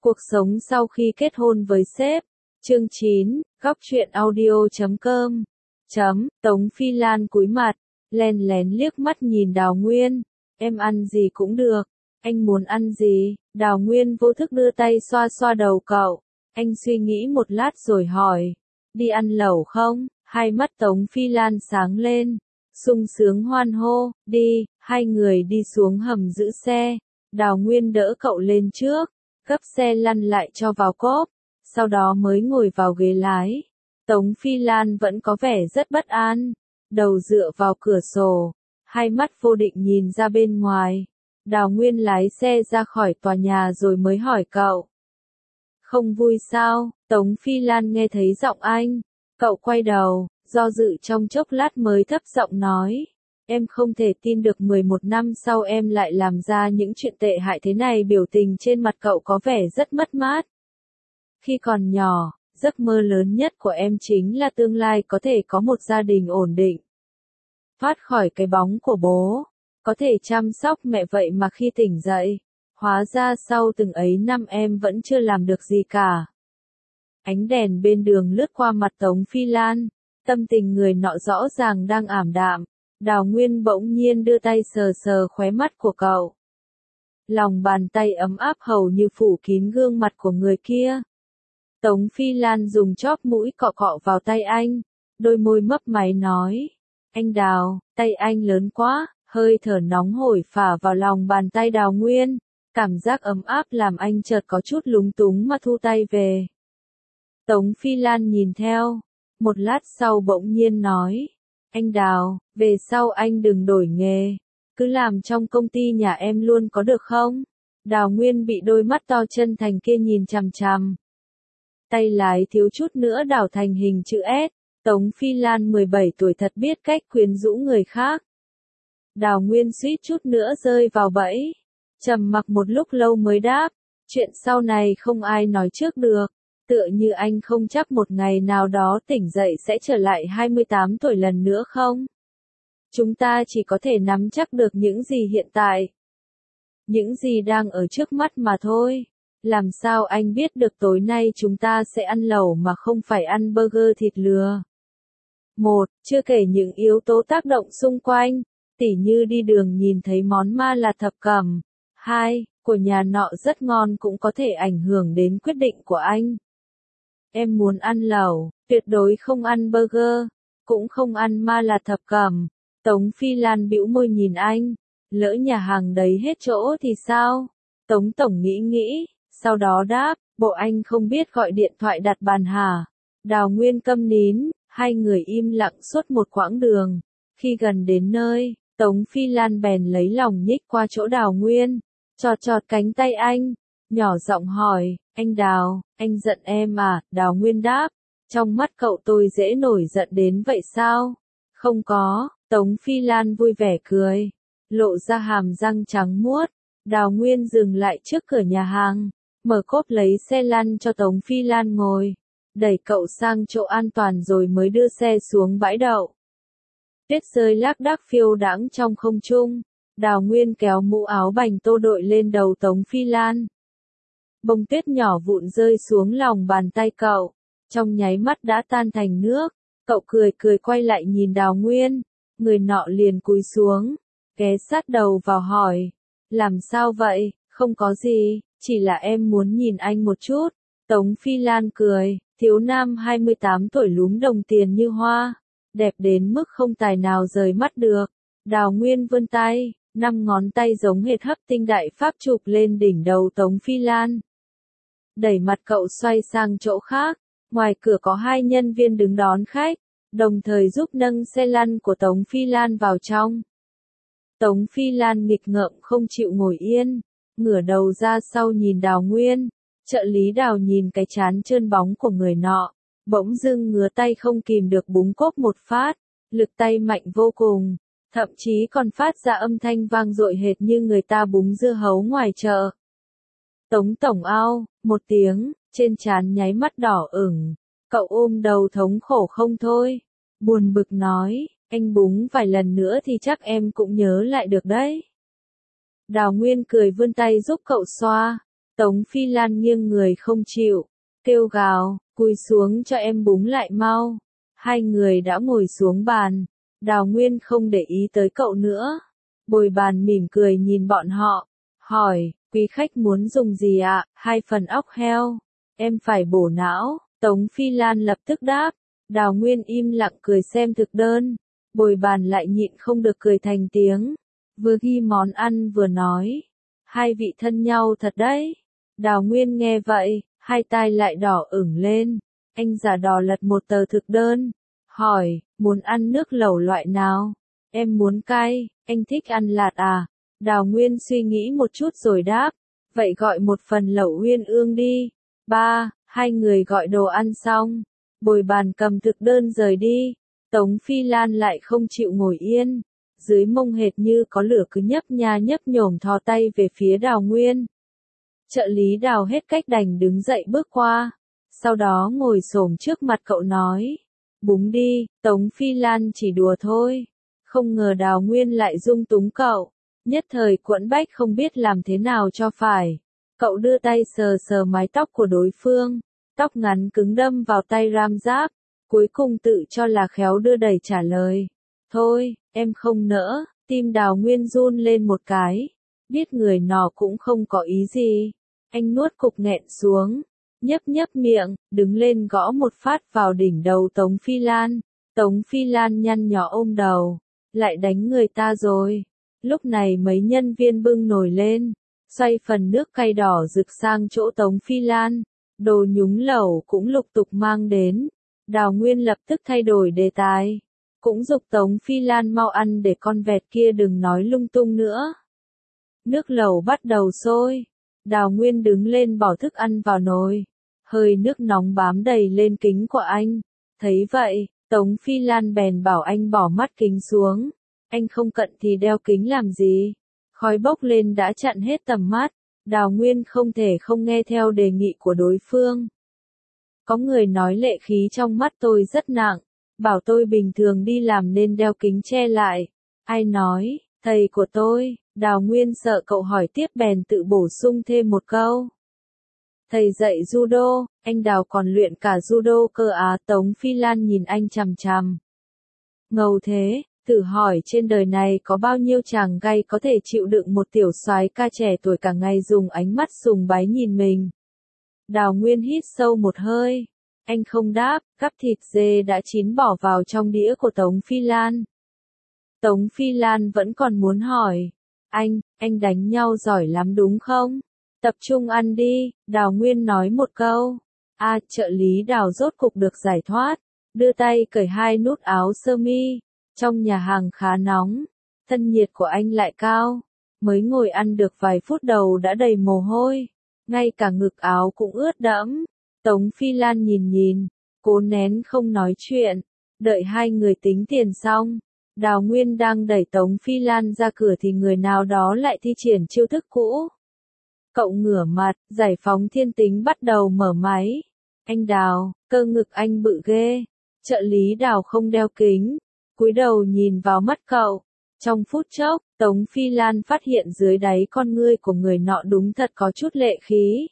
Cuộc sống sau khi kết hôn với sếp. Chương 9, góc truyện audio.com. Tống Phi Lan cúi mặt, lén lén liếc mắt nhìn Đào Nguyên. Em ăn gì cũng được. Anh muốn ăn gì? Đào Nguyên vô thức đưa tay xoa xoa đầu cậu. Anh suy nghĩ một lát rồi hỏi. Đi ăn lẩu không? Hai mắt Tống Phi Lan sáng lên. Sung sướng hoan hô. Đi. Hai người đi xuống hầm giữ xe. Đào Nguyên đỡ cậu lên trước, gấp xe lăn lại cho vào cốp, sau đó mới ngồi vào ghế lái. Tống Phi Lan vẫn có vẻ rất bất an, đầu dựa vào cửa sổ, hai mắt vô định nhìn ra bên ngoài. Đào Nguyên lái xe ra khỏi tòa nhà rồi mới hỏi cậu. Không vui sao? Tống Phi Lan nghe thấy giọng anh. Cậu quay đầu, do dự trong chốc lát mới thấp giọng nói. Em không thể tin được 11 năm sau em lại làm ra những chuyện tệ hại thế này. Biểu tình trên mặt cậu có vẻ rất mất mát. Khi còn nhỏ, giấc mơ lớn nhất của em chính là tương lai có thể có một gia đình ổn định. Thoát khỏi cái bóng của bố, có thể chăm sóc mẹ, vậy mà khi tỉnh dậy, hóa ra sau từng ấy năm em vẫn chưa làm được gì cả. Ánh đèn bên đường lướt qua mặt Tống Phi Lan, tâm tình người nọ rõ ràng đang ảm đạm. Đào Nguyên bỗng nhiên đưa tay sờ sờ khóe mắt của cậu. Lòng bàn tay ấm áp hầu như phủ kín gương mặt của người kia. Tống Phi Lan dùng chóp mũi cọ cọ vào tay anh, đôi môi mấp máy nói. Anh Đào, tay anh lớn quá, hơi thở nóng hổi phả vào lòng bàn tay Đào Nguyên. Cảm giác ấm áp làm anh chợt có chút lúng túng mà thu tay về. Tống Phi Lan nhìn theo, một lát sau bỗng nhiên nói. Anh Đào, về sau anh đừng đổi nghề, cứ làm trong công ty nhà em luôn có được không? Đào Nguyên bị đôi mắt to chân thành kia nhìn chằm chằm. Tay lái thiếu chút nữa đảo thành hình chữ S. Tống Phi Lan 17 tuổi thật biết cách quyến rũ người khác. Đào Nguyên suýt chút nữa rơi vào bẫy. Trầm mặc một lúc lâu mới đáp. Chuyện sau này không ai nói trước được. Tựa như anh không chắc một ngày nào đó tỉnh dậy sẽ trở lại 28 tuổi lần nữa không? Chúng ta chỉ có thể nắm chắc được những gì hiện tại. Những gì đang ở trước mắt mà thôi. Làm sao anh biết được tối nay chúng ta sẽ ăn lẩu mà không phải ăn burger thịt lừa? Chưa kể những yếu tố tác động xung quanh, tỉ như đi đường nhìn thấy món ma là thập cẩm. 2. Của nhà nọ rất ngon cũng có thể ảnh hưởng đến quyết định của anh. Em muốn ăn lẩu, tuyệt đối không ăn burger, cũng không ăn ma là thập cẩm. Tống Phi Lan bĩu môi nhìn anh, lỡ nhà hàng đấy hết chỗ thì sao? Tống Tổng nghĩ, sau đó đáp, bộ anh không biết gọi điện thoại đặt bàn hả? Đào Nguyên câm nín, hai người im lặng suốt một quãng đường. Khi gần đến nơi, Tống Phi Lan bèn lấy lòng nhích qua chỗ Đào Nguyên, chọt chọt cánh tay anh, nhỏ giọng hỏi, anh Đào, anh giận em à? Đào Nguyên đáp, trong mắt cậu tôi dễ nổi giận đến vậy sao? Không có. Tống Phi Lan vui vẻ cười, lộ ra hàm răng trắng muốt. Đào Nguyên dừng lại trước cửa nhà hàng, mở cốp lấy xe lăn cho Tống Phi Lan ngồi, đẩy cậu sang chỗ an toàn rồi mới đưa xe xuống bãi đậu. Tuyết rơi lác đác phiêu đãng trong không trung. Đào Nguyên kéo mũ áo bành tô đội lên đầu Tống Phi Lan. Bông tuyết nhỏ vụn rơi xuống lòng bàn tay cậu, trong nháy mắt đã tan thành nước. Cậu cười quay lại nhìn Đào Nguyên, người nọ liền cúi xuống, ghé sát đầu vào hỏi, làm sao vậy? Không có gì, chỉ là em muốn nhìn anh một chút. Tống Phi Lan cười, thiếu nam 28 tuổi lúm đồng tiền như hoa, đẹp đến mức không tài nào rời mắt được. Đào Nguyên vươn tay, 5 ngón tay giống hệt hấp tinh đại pháp chụp lên đỉnh đầu Tống Phi Lan. Đẩy mặt cậu xoay sang chỗ khác, ngoài cửa có 2 nhân viên đứng đón khách, đồng thời giúp nâng xe lăn của Tống Phi Lan vào trong. Tống Phi Lan nghịch ngợm không chịu ngồi yên, ngửa đầu ra sau nhìn Đào Nguyên. Trợ lý Đào nhìn cái trán trơn bóng của người nọ, bỗng dưng ngứa tay không kìm được búng cốp một phát, lực tay mạnh vô cùng, thậm chí còn phát ra âm thanh vang dội hệt như người ta búng dưa hấu ngoài chợ. Tống Tổng ao, một tiếng, trên trán nháy mắt đỏ ửng, cậu ôm đầu thống khổ không thôi, buồn bực nói, anh búng vài lần nữa thì chắc em cũng nhớ lại được đấy. Đào Nguyên cười vươn tay giúp cậu xoa. Tống Phi Lan nghiêng người không chịu, kêu gào, cúi xuống cho em búng lại mau. Hai người đã ngồi xuống bàn, Đào Nguyên không để ý tới cậu nữa. Bồi bàn mỉm cười nhìn bọn họ, hỏi, quý khách muốn dùng gì ạ? 2 phần óc heo, em phải bổ não. Tống Phi Lan lập tức đáp. Đào Nguyên im lặng cười xem thực đơn. Bồi bàn lại nhịn không được cười thành tiếng. Vừa ghi món ăn vừa nói, hai vị thân nhau thật đấy. Đào Nguyên nghe vậy, hai tai lại đỏ ửng lên. Anh giả đò lật một tờ thực đơn, hỏi, muốn ăn nước lẩu loại nào? Em muốn cay, anh thích ăn lạt à? Đào Nguyên suy nghĩ một chút rồi đáp, vậy gọi 1 phần lẩu uyên ương đi. Hai người gọi đồ ăn xong, bồi bàn cầm thực đơn rời đi. Tống Phi Lan lại không chịu ngồi yên, dưới mông hệt như có lửa cứ nhấp nha nhấp nhổm thò tay về phía Đào Nguyên. Trợ lý Đào hết cách đành đứng dậy bước qua, sau đó ngồi xổm trước mặt cậu nói, búng đi. Tống Phi Lan chỉ đùa thôi, không ngờ Đào Nguyên lại dung túng cậu, nhất thời quẫn bách không biết làm thế nào cho phải. Cậu đưa tay sờ sờ mái tóc của đối phương, tóc ngắn cứng đâm vào tay ram giáp, cuối cùng tự cho là khéo đưa đẩy trả lời, thôi, em không nỡ. Tim Đào Nguyên run lên một cái, biết người nọ cũng không có ý gì. Anh nuốt cục nghẹn xuống, nhấp nhấp miệng, đứng lên gõ một phát vào đỉnh đầu Tống Phi Lan. Tống Phi Lan nhăn nhó ôm đầu, lại đánh người ta rồi. Lúc này mấy nhân viên bưng nồi lên, xoay phần nước cay đỏ rực sang chỗ Tống Phi Lan. Đồ nhúng lẩu cũng lục tục mang đến. Đào Nguyên lập tức thay đổi đề tài, cũng giục Tống Phi Lan mau ăn để con vẹt kia đừng nói lung tung nữa. Nước lẩu bắt đầu sôi, Đào Nguyên đứng lên bỏ thức ăn vào nồi, hơi nước nóng bám đầy lên kính của anh. Thấy vậy, Tống Phi Lan bèn bảo anh bỏ mắt kính xuống, anh không cận thì đeo kính làm gì, khói bốc lên đã chặn hết tầm mắt. Đào Nguyên không thể không nghe theo đề nghị của đối phương. Có người nói lệ khí trong mắt tôi rất nặng, bảo tôi bình thường đi làm nên đeo kính che lại. Ai nói? Thầy của tôi. Đào Nguyên sợ cậu hỏi tiếp bèn tự bổ sung thêm một câu. Thầy dạy judo, anh Đào còn luyện cả judo cơ á. Tống Phi Lan nhìn anh chằm chằm. Ngầu thế, thử hỏi trên đời này có bao nhiêu chàng gay có thể chịu đựng một tiểu soái ca trẻ tuổi cả ngày dùng ánh mắt sùng bái nhìn mình. Đào Nguyên hít sâu một hơi. Anh không đáp, gắp thịt dê đã chín bỏ vào trong đĩa của Tống Phi Lan. Tống Phi Lan vẫn còn muốn hỏi. Anh đánh nhau giỏi lắm đúng không? Tập trung ăn đi, Đào Nguyên nói một câu. Trợ lý Đào rốt cục được giải thoát, đưa tay cởi 2 nút áo sơ mi. Trong nhà hàng khá nóng, thân nhiệt của anh lại cao. Mới ngồi ăn được vài phút đầu đã đầy mồ hôi, ngay cả ngực áo cũng ướt đẫm. Tống Phi Lan nhìn, cố nén không nói chuyện, đợi hai người tính tiền xong. Đào Nguyên đang đẩy Tống Phi Lan ra cửa thì người nào đó lại thi triển chiêu thức cũ. Cậu ngửa mặt, giải phóng thiên tính bắt đầu mở máy. Anh Đào, cơ ngực anh bự ghê. Trợ lý Đào không đeo kính, cúi đầu nhìn vào mắt cậu. Trong phút chốc, Tống Phi Lan phát hiện dưới đáy con ngươi của người nọ đúng thật có chút lệ khí.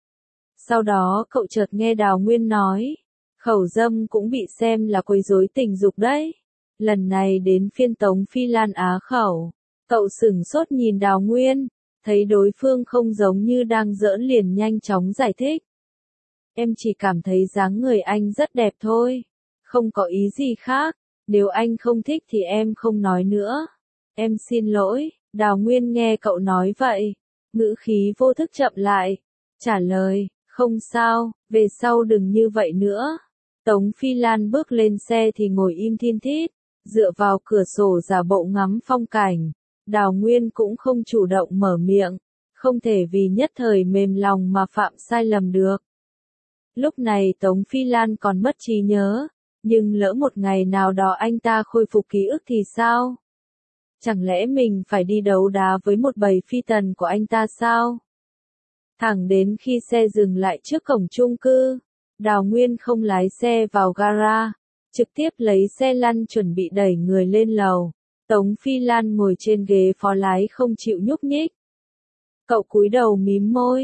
Sau đó cậu chợt nghe Đào Nguyên nói, khẩu dâm cũng bị xem là quấy rối tình dục đấy. Lần này đến phiên Tống Phi Lan á khẩu, cậu sửng sốt nhìn Đào Nguyên, thấy đối phương không giống như đang giỡn liền nhanh chóng giải thích. Em chỉ cảm thấy dáng người anh rất đẹp thôi, không có ý gì khác, nếu anh không thích thì em không nói nữa. Em xin lỗi. Đào Nguyên nghe cậu nói vậy, ngữ khí vô thức chậm lại, trả lời, không sao, về sau đừng như vậy nữa. Tống Phi Lan bước lên xe thì ngồi im thin thít, dựa vào cửa sổ giả bộ ngắm phong cảnh. Đào Nguyên cũng không chủ động mở miệng, không thể vì nhất thời mềm lòng mà phạm sai lầm được. Lúc này Tống Phi Lan còn mất trí nhớ, nhưng lỡ một ngày nào đó anh ta khôi phục ký ức thì sao? Chẳng lẽ mình phải đi đấu đá với một bầy phi tần của anh ta sao? Thẳng đến khi xe dừng lại trước cổng chung cư, Đào Nguyên không lái xe vào gara, trực tiếp lấy xe lăn chuẩn bị đẩy người lên lầu. Tống Phi Lan ngồi trên ghế phó lái không chịu nhúc nhích. Cậu cúi đầu mím môi,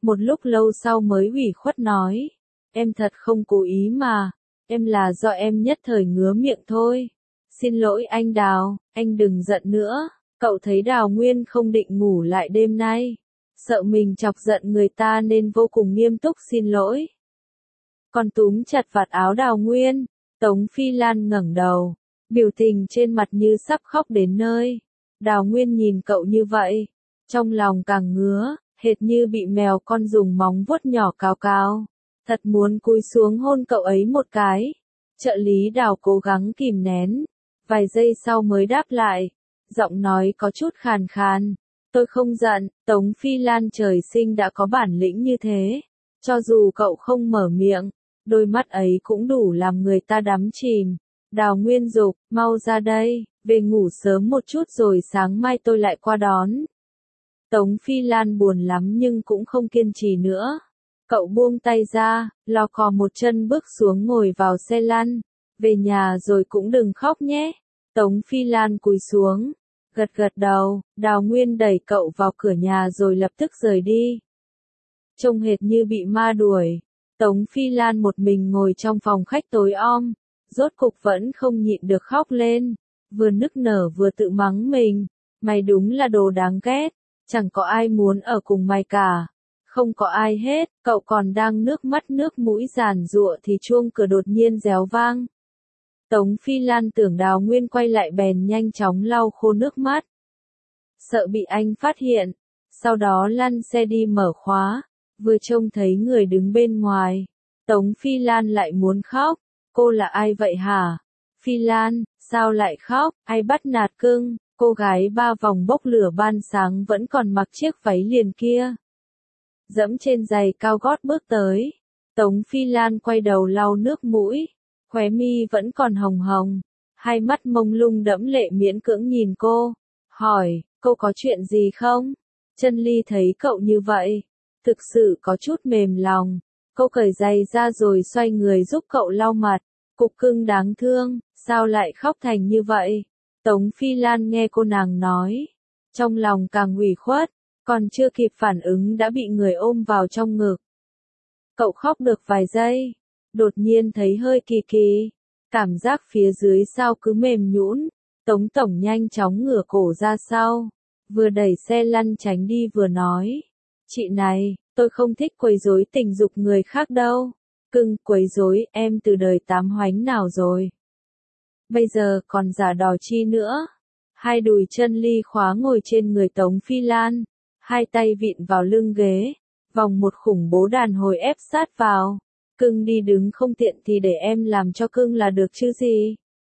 một lúc lâu sau mới ủy khuất nói, em thật không cố ý mà, em là do em nhất thời ngứa miệng thôi. Xin lỗi anh Đào, anh đừng giận nữa, cậu thấy Đào Nguyên không định ngủ lại đêm nay, sợ mình chọc giận người ta nên vô cùng nghiêm túc xin lỗi. Còn túm chặt vạt áo Đào Nguyên, Tống Phi Lan ngẩng đầu, biểu tình trên mặt như sắp khóc đến nơi. Đào Nguyên nhìn cậu như vậy, trong lòng càng ngứa, hệt như bị mèo con dùng móng vuốt nhỏ cào cào, thật muốn cúi xuống hôn cậu ấy một cái. Trợ lý Đào cố gắng kìm nén, vài giây sau mới đáp lại, giọng nói có chút khàn khàn, tôi không giận. Tống Phi Lan trời sinh đã có bản lĩnh như thế, cho dù cậu không mở miệng, đôi mắt ấy cũng đủ làm người ta đắm chìm. Đào Nguyên dục, mau ra đây, về ngủ sớm một chút rồi sáng mai tôi lại qua đón. Tống Phi Lan buồn lắm nhưng cũng không kiên trì nữa. Cậu buông tay ra, lò cò một chân bước xuống ngồi vào xe lăn. Về nhà rồi cũng đừng khóc nhé. Tống Phi Lan cúi xuống, gật gật đầu. Đào Nguyên đẩy cậu vào cửa nhà rồi lập tức rời đi. Trông hệt như bị ma đuổi. Tống Phi Lan một mình ngồi trong phòng khách tối om, rốt cục vẫn không nhịn được khóc lên, vừa nức nở vừa tự mắng mình, mày đúng là đồ đáng ghét, chẳng có ai muốn ở cùng mày cả, không có ai hết. Cậu còn đang nước mắt nước mũi giàn giụa thì chuông cửa đột nhiên réo vang. Tống Phi Lan tưởng Đào Nguyên quay lại bèn nhanh chóng lau khô nước mắt, sợ bị anh phát hiện, sau đó lăn xe đi mở khóa. Vừa trông thấy người đứng bên ngoài, Tống Phi Lan lại muốn khóc. Cô là ai vậy hả? Phi Lan, sao lại khóc? Ai bắt nạt cưng? Cô gái ba vòng bốc lửa ban sáng vẫn còn mặc chiếc váy liền kia, dẫm trên giày cao gót bước tới. Tống Phi Lan quay đầu lau nước mũi, khóe mi vẫn còn hồng hồng, hai mắt mông lung đẫm lệ miễn cưỡng nhìn cô, hỏi, cô có chuyện gì không? Chân Ly thấy cậu như vậy, thực sự có chút mềm lòng. Cô cởi giày ra rồi xoay người giúp cậu lau mặt. Cục cưng đáng thương, sao lại khóc thành như vậy? Tống Phi Lan nghe cô nàng nói, trong lòng càng ủy khuất, còn chưa kịp phản ứng đã bị người ôm vào trong ngực. Cậu khóc được vài giây, đột nhiên thấy hơi kỳ kỳ, cảm giác phía dưới sao cứ mềm nhũn. Tống tổng nhanh chóng ngửa cổ ra sau, vừa đẩy xe lăn tránh đi vừa nói, chị này, tôi không thích quấy rối tình dục người khác đâu. Cưng, quấy rối, em từ đời tám hoánh nào rồi? Bây giờ còn giả đò chi nữa? Hai đùi chân Ly khóa ngồi trên người Tống Phi Lan, hai tay vịn vào lưng ghế, vòng một khủng bố đàn hồi ép sát vào. Cưng đi đứng không tiện thì để em làm cho cưng là được chứ gì?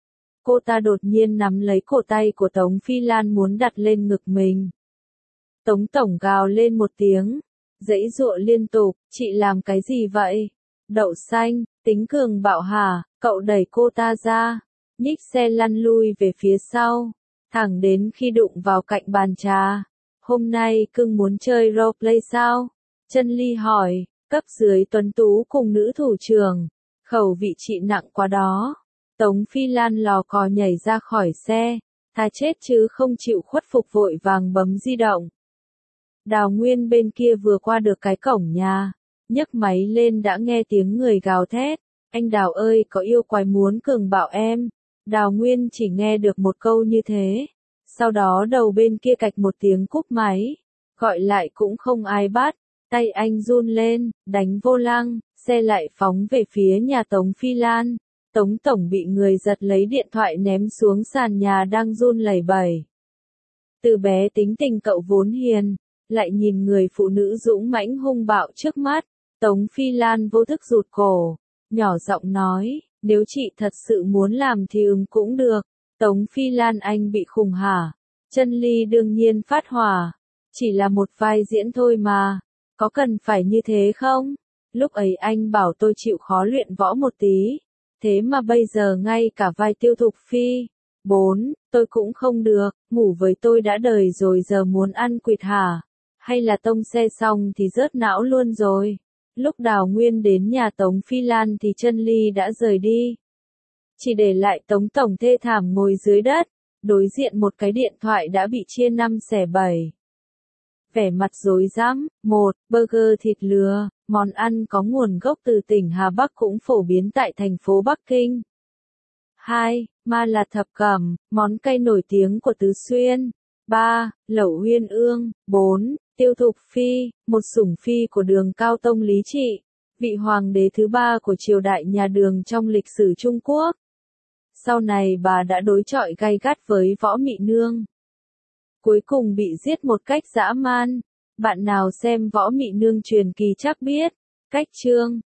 Cô ta đột nhiên nắm lấy cổ tay của Tống Phi Lan muốn đặt lên ngực mình. Tống tổng gào lên một tiếng, giãy giụa liên tục, chị làm cái gì vậy? Đậu xanh, tính cường bạo hả? Cậu đẩy cô ta ra, nhích xe lăn lui về phía sau, thẳng đến khi đụng vào cạnh bàn trà. Hôm nay cưng muốn chơi roleplay sao? Chân Ly hỏi, cấp dưới tuấn tú cùng nữ thủ trưởng, khẩu vị chị nặng quá đó. Tống Phi Lan lò cò nhảy ra khỏi xe, thà chết chứ không chịu khuất phục, vội vàng bấm di động. Đào Nguyên bên kia vừa qua được cái cổng nhà, nhấc máy lên đã nghe tiếng người gào thét, anh Đào ơi, có yêu quái muốn cường bạo em. Đào Nguyên chỉ nghe được một câu như thế, sau đó đầu bên kia cạch một tiếng cúp máy, gọi lại cũng không ai bắt, tay anh run lên, đánh vô lăng, xe lại phóng về phía nhà Tống Phi Lan. Tống tổng bị người giật lấy điện thoại ném xuống sàn nhà đang run lẩy bẩy. Từ bé tính tình cậu vốn hiền, lại nhìn người phụ nữ dũng mãnh hung bạo trước mắt, Tống Phi Lan vô thức rụt cổ, nhỏ giọng nói, nếu chị thật sự muốn làm thì cũng được. Tống Phi Lan, anh bị khùng hả? Chân Ly đương nhiên phát hỏa, chỉ là một vai diễn thôi mà, có cần phải như thế không? Lúc ấy anh bảo tôi chịu khó luyện võ một tí, thế mà bây giờ ngay cả vai Tiêu Thục Phi 4, tôi cũng không được, ngủ với tôi đã đời rồi giờ muốn ăn quỵt hả? Hay là tông xe xong thì rớt não luôn rồi? Lúc Đào Nguyên đến nhà Tống Phi Lan thì Chân Ly đã rời đi, chỉ để lại Tống tổng thê thảm ngồi dưới đất, đối diện một cái điện thoại đã bị chia 5 xẻ 7. vẻ mặt rối rắm. 1. Burger thịt lừa, món ăn có nguồn gốc từ tỉnh Hà Bắc cũng phổ biến tại thành phố Bắc Kinh. 2. Ma là thập cẩm, món cay nổi tiếng của Tứ Xuyên. 3. Lẩu Uyên Ương. 4. Tiêu Thục Phi, một sủng phi của Đường Cao Tông Lý Trị, vị hoàng đế thứ 3 của triều đại nhà Đường trong lịch sử Trung Quốc. Sau này bà đã đối chọi gay gắt với Võ Mị Nương, cuối cùng bị giết một cách dã man. Bạn nào xem Võ Mị Nương truyền kỳ chắc biết. Cách chương